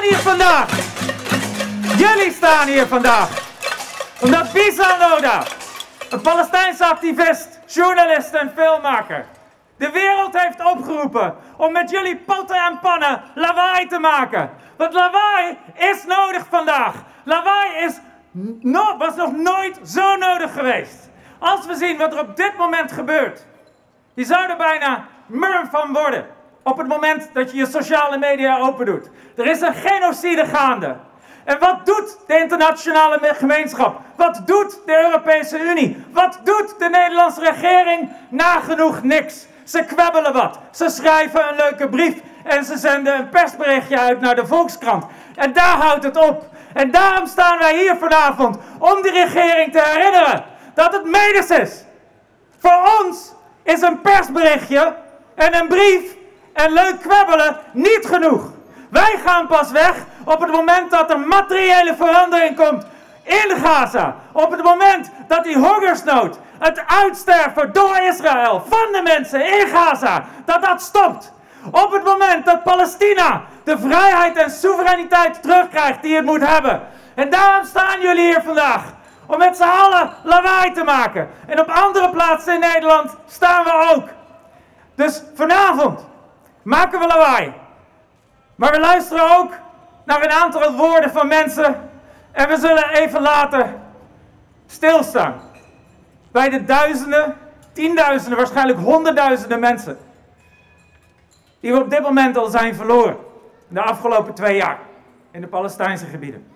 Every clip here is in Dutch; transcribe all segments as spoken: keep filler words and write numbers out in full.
hier vandaag. Jullie staan hier vandaag. Omdat Bisa Noda, een Palestijnse activist, journalist en filmmaker, de wereld heeft opgeroepen om met jullie potten en pannen lawaai te maken. Want lawaai is nodig vandaag. Lawaai is no- was nog nooit zo nodig geweest. Als we zien wat er op dit moment gebeurt, je zou er bijna murm van worden. Op het moment dat je je sociale media open doet. Er is een genocide gaande. En wat doet de internationale gemeenschap? Wat doet de Europese Unie? Wat doet de Nederlandse regering? Nagenoeg niks. Ze kwebbelen wat. Ze schrijven een leuke brief en ze zenden een persberichtje uit naar de Volkskrant. En daar houdt het op. En daarom staan wij hier vanavond om de regering te herinneren dat het menens is. Voor ons is een persberichtje en een brief en leuk kwebbelen niet genoeg. Wij gaan pas weg op het moment dat er materiële verandering komt in Gaza. Op het moment dat die hongersnood, het uitsterven door Israël van de mensen in Gaza, dat dat stopt. Op het moment dat Palestina de vrijheid en soevereiniteit terugkrijgt die het moet hebben. En daarom staan jullie hier vandaag. Om met z'n allen lawaai te maken. En op andere plaatsen in Nederland staan we ook. Dus vanavond maken we lawaai. Maar we luisteren ook naar een aantal woorden van mensen. En we zullen even later stilstaan. Bij de duizenden, tienduizenden, waarschijnlijk honderdduizenden mensen. Die we op dit moment al zijn verloren. In de afgelopen twee jaar. In de Palestijnse gebieden.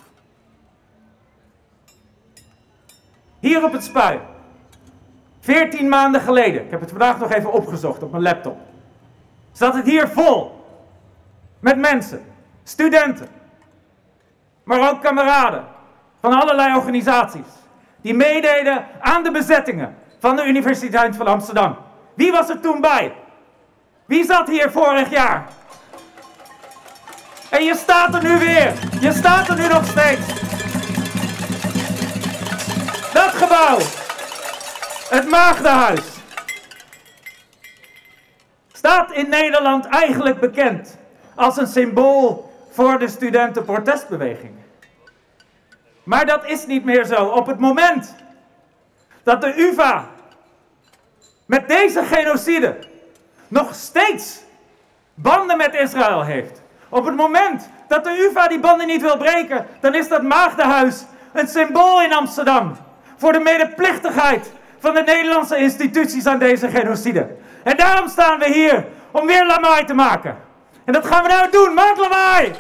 Hier op het Spui. veertien maanden geleden. Ik heb het vandaag nog even opgezocht op mijn laptop. Zat het hier vol. Met mensen. Studenten. Maar ook kameraden. Van allerlei organisaties. Die meededen aan de bezettingen van de Universiteit van Amsterdam. Wie was er toen bij? Wie zat hier vorig jaar? En je staat er nu weer. Je staat er nu nog steeds. Dat gebouw. Het Maagdenhuis. Staat in Nederland eigenlijk bekend als een symbool voor de studentenprotestbeweging. Maar dat is niet meer zo. Op het moment dat de U vA met deze genocide nog steeds banden met Israël heeft. Op het moment dat de U vA die banden niet wil breken, dan is dat Maagdenhuis een symbool in Amsterdam. Voor de medeplichtigheid van de Nederlandse instituties aan deze genocide. En daarom staan we hier om weer lawaai te maken. En dat gaan we nou doen. Maak lawaai!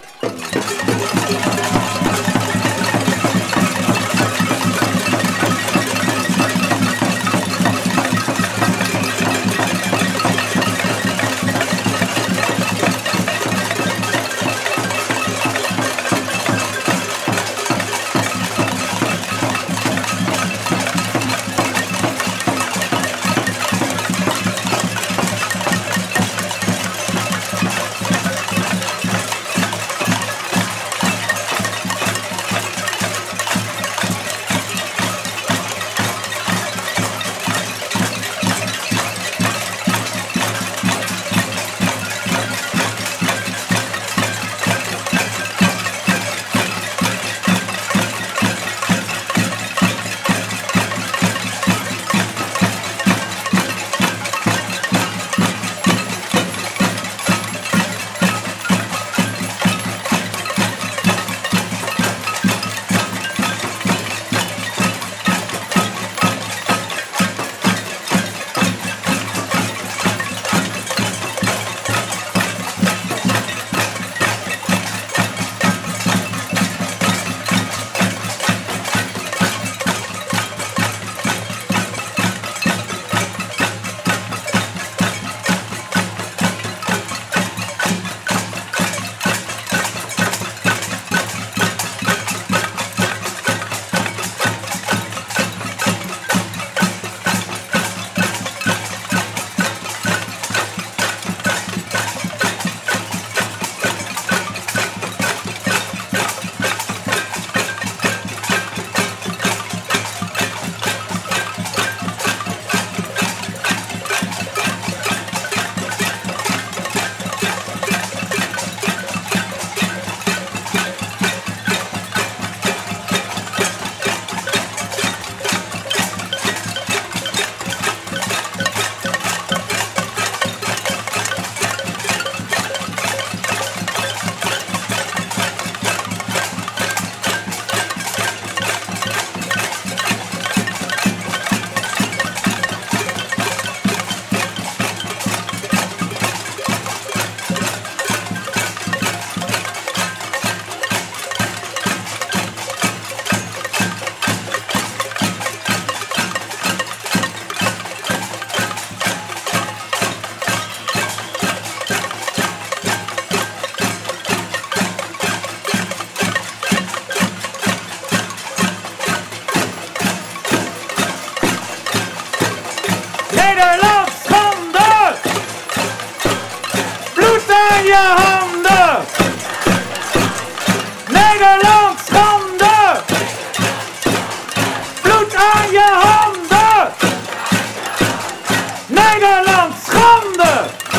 Nederland, schande!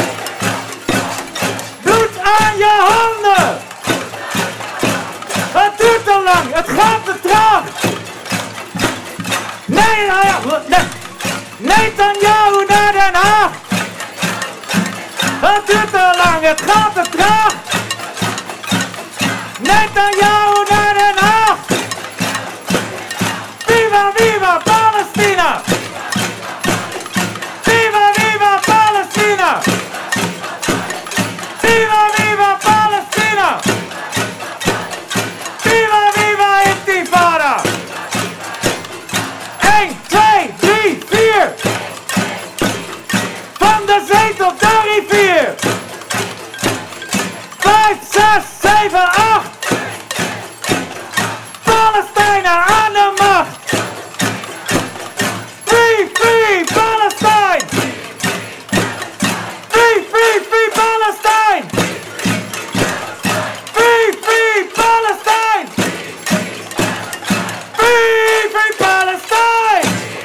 Bloed aan je handen! Het duurt te lang, het gaat te traag! Nee, nee, Netanyahu naar Den Haag! Het duurt te lang, het gaat te traag! Netanyahu naar Den Haag! Viva, viva Palestina! Viva, viva Palestina! Viva, viva Palestina! Viva, viva Intifada! één, twee, drie, vier! Van de zee tot de rivier! vijf, zes, zeven, acht! Palestijnen aan de macht! Free, free Palestine! Free, free, free Palestine! Free, free Palestine! Free, free Palestine!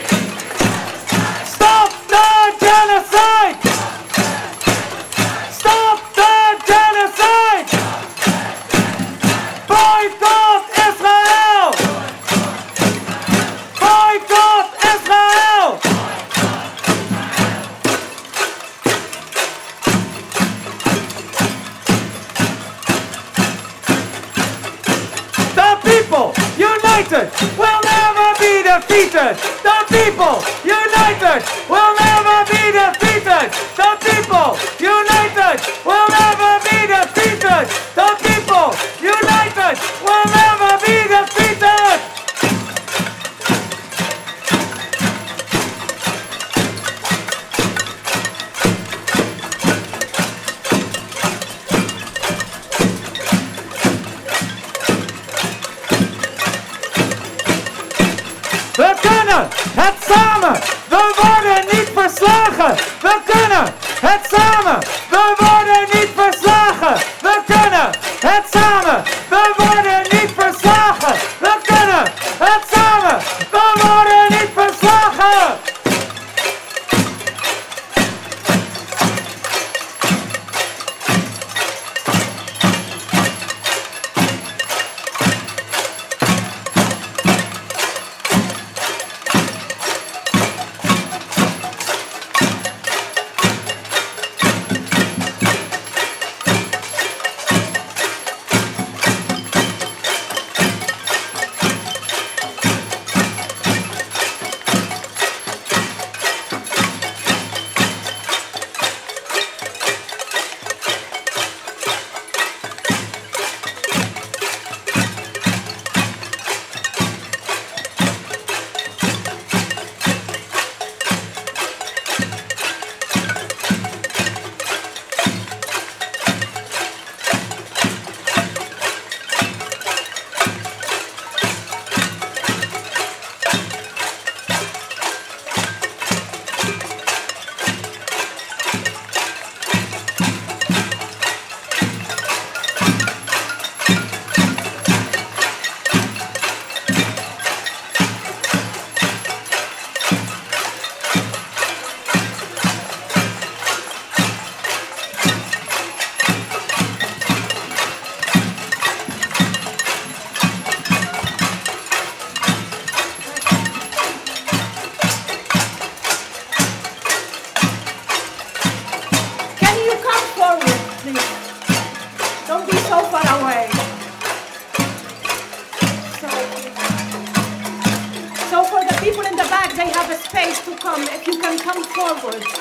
Stop the genocide! Stop the genocide! Boycott Israel! Boycott Israel! The people united will never be defeated. The people united will never be defeated. The people united will never be defeated. The people united will never be defeated. We kunnen het samen, we worden niet verslagen. We kunnen het samen, we worden niet verslagen. We kunnen het samen, we worden niet verslagen. We kunnen het samen, we worden niet verslagen. People in the back, they have a space to come. If you can come forward.